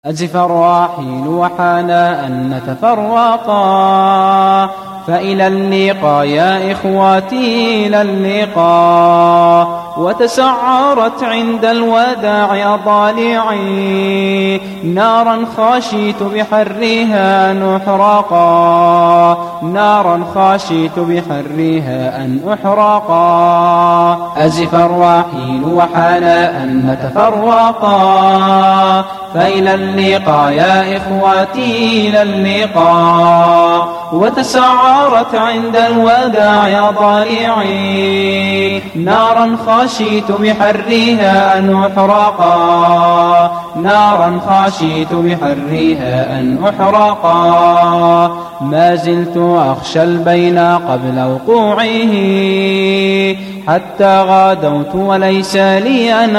أزف الراحيل وحان أن نتفرقا، فإلى اللقاء يا إخواتي إلى اللقاء. وتسعرت عند الوداع ضالعي، نارا خشيت بحرها أن أحرقا، نارا خشيت بحرها أن أحرقا. أزف الراحيل وحان أن نتفرقا، فإلى اللقاء يا إخواتي إلى اللقاء. وتسعرت عند الوداع ضالعي، نارا خشيت بحرها أن أحرقا، نارا خشيت بحرها أن أحرقا. ما زلت أخشى البين قبل وقوعه، حتى غادوت وليس لي أن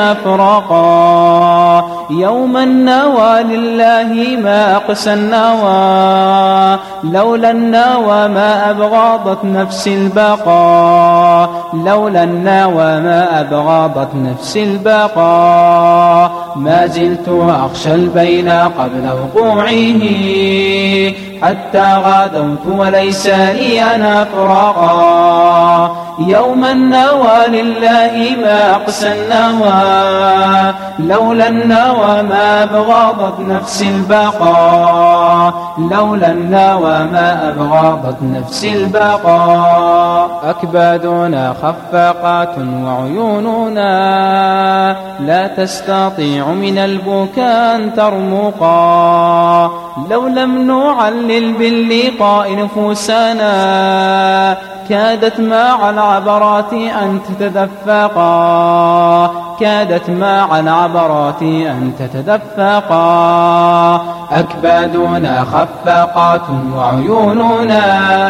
أفرقا. يوم النوى لله ما أقسى النوى، لولا النوى ما أبغضت نفسي البقاء، لولا النوى ما أبغضت نفسي البقاء. ما زلت أخشى البين قبل وقوعه، حتى غادوت وليس لي أن أفرقا. يوم النوى لله ما أقسى النوى، لولا النوى ما أبغضت نفسي البقاء، لولا النوى ما أبغضت نفسي البقاء. أكبادنا خفاقات وعيوننا لا تستطيع من البكاء أن ترمقا. لو لم نعلل باللقاء نفوسنا، كادت مع العبرات أن تتدفقا، كادت مع العبرات أن تتدفقا. أكبادنا خفاقات وعيوننا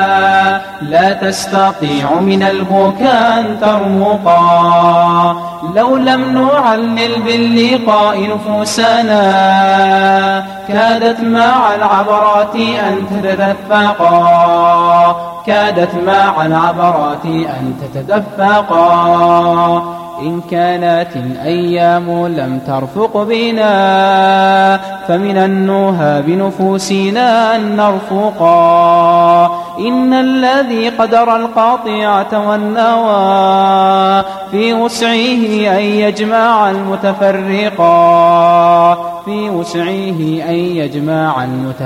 لا تستطيع من البكاء أن ترمقا. لو لم نعلل باللقاء نفوسنا، كادت مع العبرات أن تتدفقا، كادت مع العبرات أن تتدفقا. إن كانت الأيام لم ترفق بنا، فمن النهى بنفوسنا أن نرفقا. إن الذي قدر القاطعة والنوى في وسعه أن يجمع المتفرقا، في وسعه أن يجمع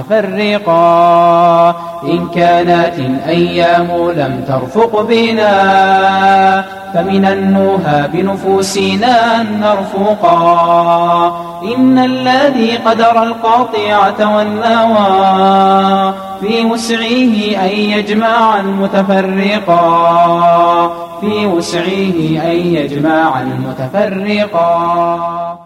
المتفرقا. إن كانت الأيام لم ترفق بنا، فمن النهى بنفوسنا أن نرفقا. إن الذي قدر القاطعة والنوى في وسعه أن يجمع المتفرقا، في وسعه أن يجمع المتفرقا.